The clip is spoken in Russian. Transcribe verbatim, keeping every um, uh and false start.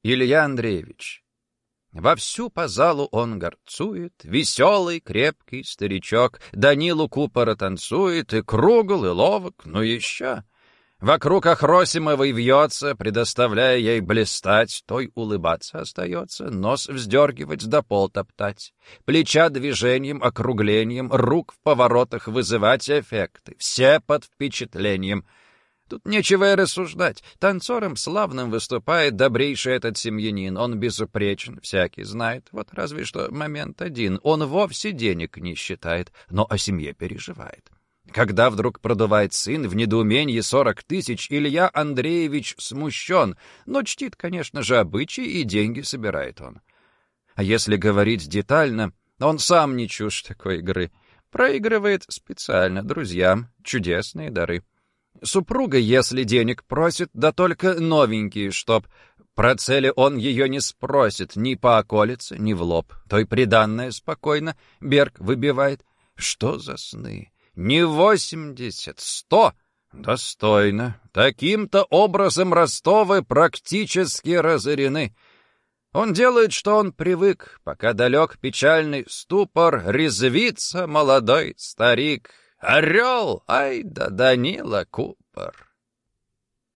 Илья Андреевич. Вовсю по залу он горцует, веселый, крепкий старичок, Данилу Купора танцует, и кругл, и ловок, ну еще. Вокруг Ахросимовой вьется, предоставляя ей блистать, той улыбаться остается, нос вздергивать да пол топтать, плеча движением, округлением, рук в поворотах вызывать эффекты, все под впечатлением. Тут нечего и рассуждать. Танцором славным выступает добрейший этот семьянин. Он безупречен, всякий знает. Вот разве что момент один. Он вовсе денег не считает, но о семье переживает. Когда вдруг продувает сын в недоумении сорок тысяч, Илья Андреевич смущен, но чтит, конечно же, обычаи, и деньги собирает он. А если говорить детально, он сам не чушь такой игры. Проигрывает специально друзьям чудесные дары. Супруга, если денег просит, да только новенькие, чтоб. Про цели он ее не спросит ни по околице, ни в лоб. Той приданное спокойно Берг выбивает. Что за сны? Не восемьдесят, сто. Достойно. Таким-то образом Ростовы практически разорены. Он делает, что он привык, пока далек печальный ступор, резвится молодой старик. Орел, ай да Данила Купор.